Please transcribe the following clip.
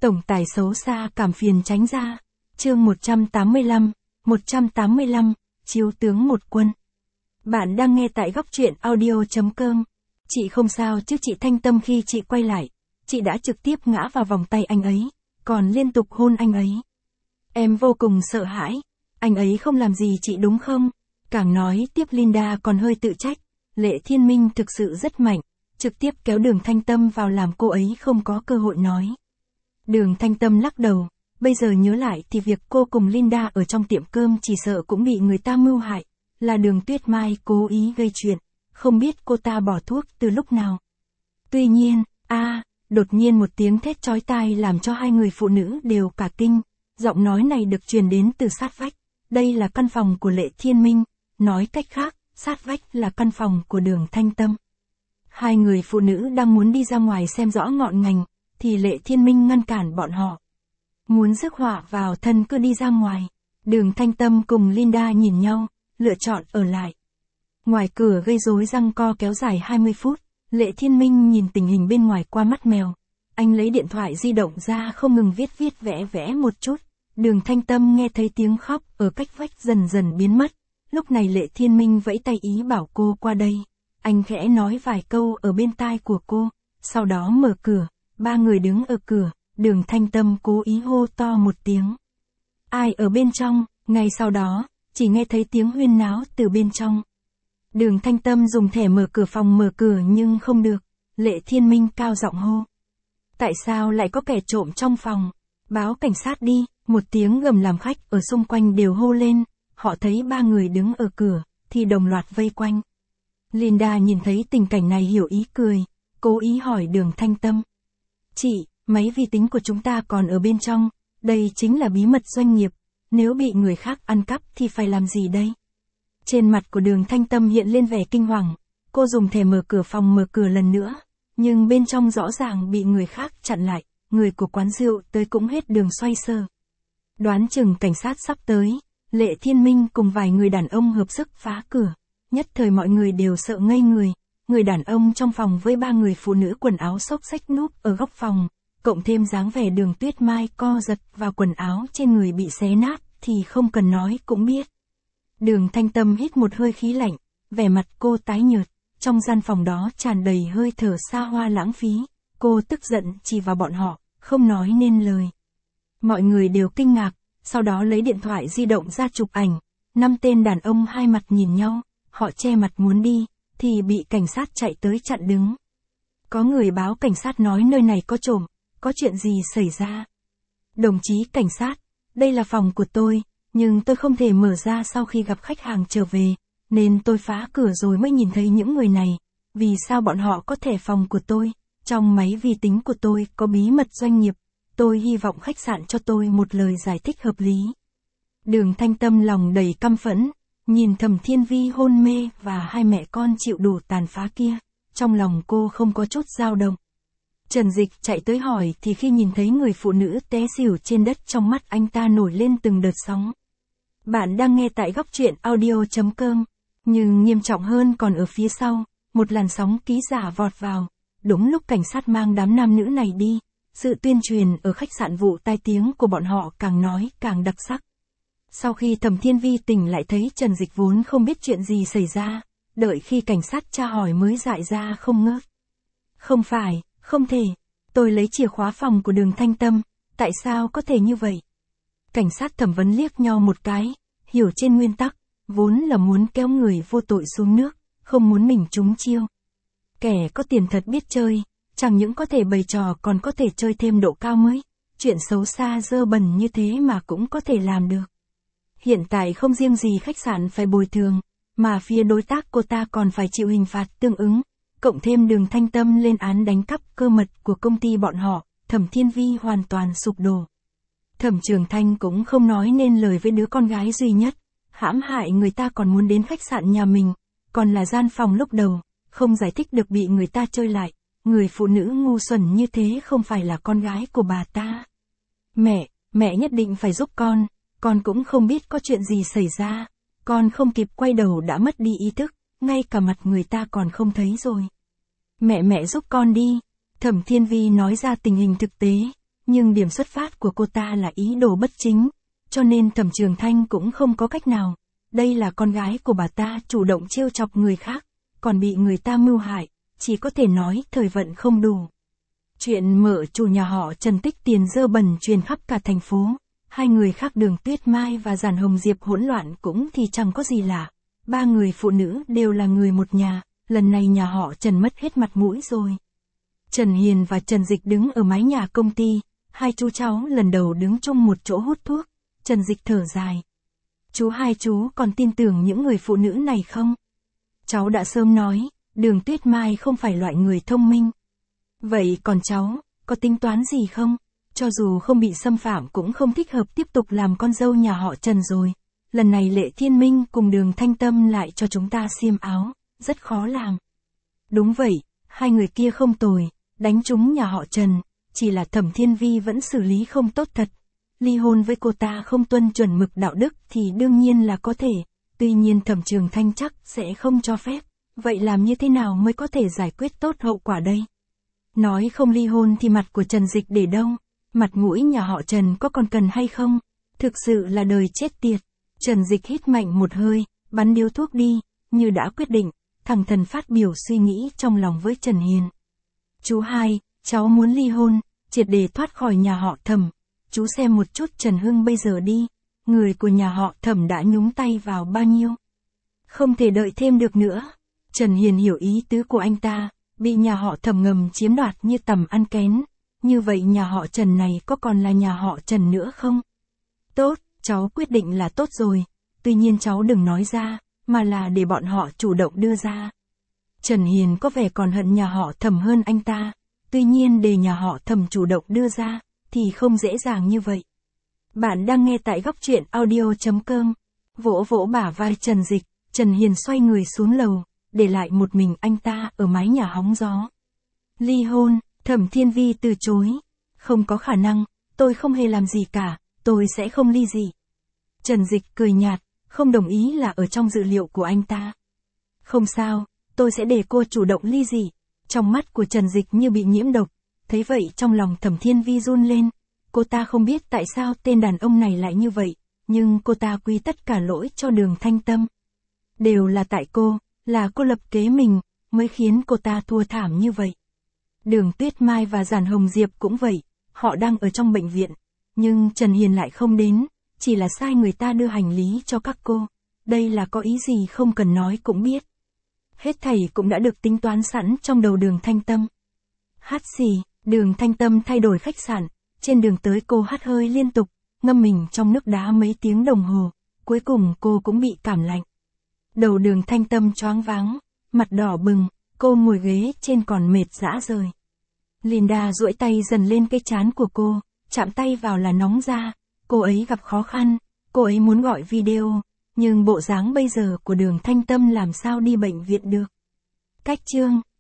Tổng tài xấu xa cảm phiền tránh ra. Chương 185, Chiếu tướng một quân. Bạn đang nghe tại góc truyện audio.com. Chị không sao chứ chị Thanh Tâm khi chị quay lại, chị đã trực tiếp ngã vào vòng tay anh ấy, còn liên tục hôn anh ấy. Em vô cùng sợ hãi, anh ấy không làm gì chị đúng không? Càng nói tiếp Linda còn hơi tự trách, Lệ Thiên Minh thực sự rất mạnh, trực tiếp kéo Đường Thanh Tâm vào làm cô ấy không có cơ hội nói. Đường Thanh Tâm lắc đầu, bây giờ nhớ lại thì việc cô cùng Linda ở trong tiệm cơm chỉ sợ cũng bị người ta mưu hại, là Đường Tuyết Mai cố ý gây chuyện, không biết cô ta bỏ thuốc từ lúc nào. Tuy nhiên, đột nhiên một tiếng thét chói tai làm cho hai người phụ nữ đều cả kinh, giọng nói này được truyền đến từ sát vách, đây là căn phòng của Lệ Thiên Minh, nói cách khác, sát vách là căn phòng của Đường Thanh Tâm. Hai người phụ nữ đang muốn đi ra ngoài xem rõ ngọn ngành, thì Lệ Thiên Minh ngăn cản bọn họ. Muốn rước họa vào thân cứ đi ra ngoài. Đường Thanh Tâm cùng Linda nhìn nhau, lựa chọn ở lại. Ngoài cửa gây rối giằng co kéo dài 20 phút, Lệ Thiên Minh nhìn tình hình bên ngoài qua mắt mèo. Anh lấy điện thoại di động ra không ngừng viết vẽ một chút. Đường Thanh Tâm nghe thấy tiếng khóc ở cách vách dần dần biến mất. Lúc này Lệ Thiên Minh vẫy tay ý bảo cô qua đây. Anh khẽ nói vài câu ở bên tai của cô, sau đó mở cửa, ba người đứng ở cửa, Đường Thanh Tâm cố ý hô to một tiếng. Ai ở bên trong? Ngay sau đó, chỉ nghe thấy tiếng huyên náo từ bên trong. Đường Thanh Tâm dùng thẻ mở cửa phòng mở cửa nhưng không được, Lệ Thiên Minh cao giọng hô. Tại sao lại có kẻ trộm trong phòng? Báo cảnh sát đi, một tiếng gầm làm khách ở xung quanh đều hô lên, họ thấy ba người đứng ở cửa, thì đồng loạt vây quanh. Linda nhìn thấy tình cảnh này hiểu ý cười, cố ý hỏi Đường Thanh Tâm. Chị, máy vi tính của chúng ta còn ở bên trong, đây chính là bí mật doanh nghiệp, nếu bị người khác ăn cắp thì phải làm gì đây? Trên mặt của Đường Thanh Tâm hiện lên vẻ kinh hoàng, cô dùng thẻ mở cửa phòng mở cửa lần nữa, nhưng bên trong rõ ràng bị người khác chặn lại, người của quán rượu tới cũng hết đường xoay sở. Đoán chừng cảnh sát sắp tới, Lệ Thiên Minh cùng vài người đàn ông hợp sức phá cửa, nhất thời mọi người đều sợ ngây người đàn ông trong phòng với ba người phụ nữ quần áo xốc xách núp ở góc phòng, cộng thêm dáng vẻ Đường Tuyết Mai co giật vào quần áo trên người bị xé nát thì không cần nói cũng biết. Đường Thanh Tâm hít một hơi khí lạnh, vẻ mặt cô tái nhợt, trong gian phòng đó tràn đầy hơi thở xa hoa lãng phí, cô tức giận chỉ vào bọn họ, không nói nên lời. Mọi người đều kinh ngạc, sau đó lấy điện thoại di động ra chụp ảnh, 5 tên đàn ông hai mặt nhìn nhau, họ che mặt muốn đi, thì bị cảnh sát chạy tới chặn đứng. Có người báo cảnh sát nói nơi này có trộm, có chuyện gì xảy ra? Đồng chí cảnh sát, đây là phòng của tôi, nhưng tôi không thể mở ra sau khi gặp khách hàng trở về, nên tôi phá cửa rồi mới nhìn thấy những người này. Vì sao bọn họ có thẻ phòng của tôi? Trong máy vi tính của tôi có bí mật doanh nghiệp, tôi hy vọng khách sạn cho tôi một lời giải thích hợp lý. Đường Thanh Tâm lòng đầy căm phẫn, nhìn Thẩm Thiên Vi hôn mê và hai mẹ con chịu đủ tàn phá kia, trong lòng cô không có chút dao động. Trần Dịch chạy tới hỏi thì khi nhìn thấy người phụ nữ té xỉu trên đất trong mắt anh ta nổi lên từng đợt sóng. Bạn đang nghe tại góc truyện audio.com, nhưng nghiêm trọng hơn còn ở phía sau, một làn sóng ký giả vọt vào, đúng lúc cảnh sát mang đám nam nữ này đi, sự tuyên truyền ở khách sạn vụ tai tiếng của bọn họ càng nói càng đặc sắc. Sau khi Thẩm Thiên Vi tỉnh lại thấy Trần Dịch vốn không biết chuyện gì xảy ra, đợi khi cảnh sát tra hỏi mới dại ra không ngớt. Không phải, không thể, tôi lấy chìa khóa phòng của Đường Thanh Tâm, tại sao có thể như vậy? Cảnh sát thẩm vấn liếc nhau một cái, hiểu trên nguyên tắc, vốn là muốn kéo người vô tội xuống nước, không muốn mình trúng chiêu. Kẻ có tiền thật biết chơi, chẳng những có thể bày trò còn có thể chơi thêm độ cao mới, chuyện xấu xa dơ bẩn như thế mà cũng có thể làm được. Hiện tại không riêng gì khách sạn phải bồi thường, mà phía đối tác cô ta còn phải chịu hình phạt tương ứng, cộng thêm Đường Thanh Tâm lên án đánh cắp cơ mật của công ty bọn họ, Thẩm Thiên Vi hoàn toàn sụp đổ. Thẩm Trường Thanh cũng không nói nên lời với đứa con gái duy nhất, hãm hại người ta còn muốn đến khách sạn nhà mình, còn là gian phòng lúc đầu, không giải thích được bị người ta chơi lại, người phụ nữ ngu xuẩn như thế không phải là con gái của bà ta. Mẹ nhất định phải giúp con cũng không biết có chuyện gì xảy ra, con không kịp quay đầu đã mất đi ý thức, ngay cả mặt người ta còn không thấy rồi. Mẹ giúp con đi, Thẩm Thiên Vi nói ra tình hình thực tế, Nhưng điểm xuất phát của cô ta là ý đồ bất chính, cho nên Thẩm Trường Thanh cũng không có cách nào. Đây là con gái của bà ta chủ động trêu chọc người khác, còn bị người ta mưu hại, chỉ có thể nói thời vận không đủ. Chuyện mở chủ nhà họ Trần tích tiền dơ bẩn truyền khắp cả thành phố. Hai người khác Đường Tuyết Mai và Giản Hồng Diệp hỗn loạn cũng thì chẳng có gì lạ. Ba người phụ nữ đều là người một nhà, lần này nhà họ Trần mất hết mặt mũi rồi. Trần Hiền và Trần Dịch đứng ở mái nhà công ty, hai chú cháu lần đầu đứng chung một chỗ hút thuốc. Trần Dịch thở dài. Hai chú còn tin tưởng những người phụ nữ này không? Cháu đã sớm nói, Đường Tuyết Mai không phải loại người thông minh. Vậy còn cháu, có tính toán gì không? Cho dù không bị xâm phạm cũng không thích hợp tiếp tục làm con dâu nhà họ Trần rồi. Lần này Lệ Thiên Minh cùng Đường Thanh Tâm lại cho chúng ta xiêm áo, rất khó làm. Đúng vậy, hai người kia không tồi, đánh trúng nhà họ Trần, chỉ là Thẩm Thiên Vi vẫn xử lý không tốt thật. Ly hôn với cô ta không tuân chuẩn mực đạo đức thì đương nhiên là có thể, tuy nhiên Thẩm Trường Thanh chắc sẽ không cho phép. Vậy làm như thế nào mới có thể giải quyết tốt hậu quả đây? Nói không ly hôn thì mặt của Trần Dịch để đâu? Mặt mũi nhà họ Trần có còn cần hay không? Thực sự là đời chết tiệt. Trần Dịch hít mạnh một hơi, bắn điếu thuốc đi, như đã quyết định, thẳng thắn phát biểu suy nghĩ trong lòng với Trần Hiền. Chú hai, cháu muốn ly hôn, triệt để thoát khỏi nhà họ Thẩm. Chú xem một chút Trần Hưng bây giờ đi, người của nhà họ Thẩm đã nhúng tay vào bao nhiêu. Không thể đợi thêm được nữa. Trần Hiền hiểu ý tứ của anh ta, bị nhà họ Thẩm ngầm chiếm đoạt như tầm ăn kén. Như vậy nhà họ Trần này có còn là nhà họ Trần nữa không? Tốt, cháu quyết định là tốt rồi. Tuy nhiên cháu đừng nói ra, mà là để bọn họ chủ động đưa ra. Trần Hiền có vẻ còn hận nhà họ Thẩm hơn anh ta. Tuy nhiên để nhà họ Thẩm chủ động đưa ra, thì không dễ dàng như vậy. Bạn đang nghe tại góc truyện audio.com. Vỗ vỗ bả vai Trần Dịch, Trần Hiền xoay người xuống lầu, để lại một mình anh ta ở mái nhà hóng gió. Ly hôn, Thẩm Thiên Vi từ chối. Không có khả năng, tôi không hề làm gì cả, tôi sẽ không ly dị. Trần Dịch cười nhạt, không đồng ý là ở trong dự liệu của anh ta. Không sao, tôi sẽ để cô chủ động ly dị. Trong mắt của Trần Dịch như bị nhiễm độc. Thấy vậy trong lòng Thẩm Thiên Vi run lên. Cô ta không biết tại sao tên đàn ông này lại như vậy, nhưng cô ta quy tất cả lỗi cho Đường Thanh Tâm. Đều là tại cô, là cô lập kế mình, mới khiến cô ta thua thảm như vậy. Đường Tuyết Mai và Giản Hồng Diệp cũng vậy, họ đang ở trong bệnh viện, nhưng Trần Hiền lại không đến, chỉ là sai người ta đưa hành lý cho các cô. Đây là có ý gì không cần nói cũng biết. Hết thảy cũng đã được tính toán sẵn trong đầu Đường Thanh Tâm. Hát xì, Đường Thanh Tâm thay đổi khách sạn, trên đường tới cô hắt hơi liên tục, ngâm mình trong nước đá mấy tiếng đồng hồ, cuối cùng cô cũng bị cảm lạnh. Đầu Đường Thanh Tâm choáng váng, mặt đỏ bừng, cô ngồi ghế trên còn mệt rã rời. Linda duỗi tay dần lên cái trán của cô, chạm tay vào là nóng ra, cô ấy gặp khó khăn, cô ấy muốn gọi video, nhưng bộ dáng bây giờ của Đường Thanh Tâm làm sao đi bệnh viện được. Cách chương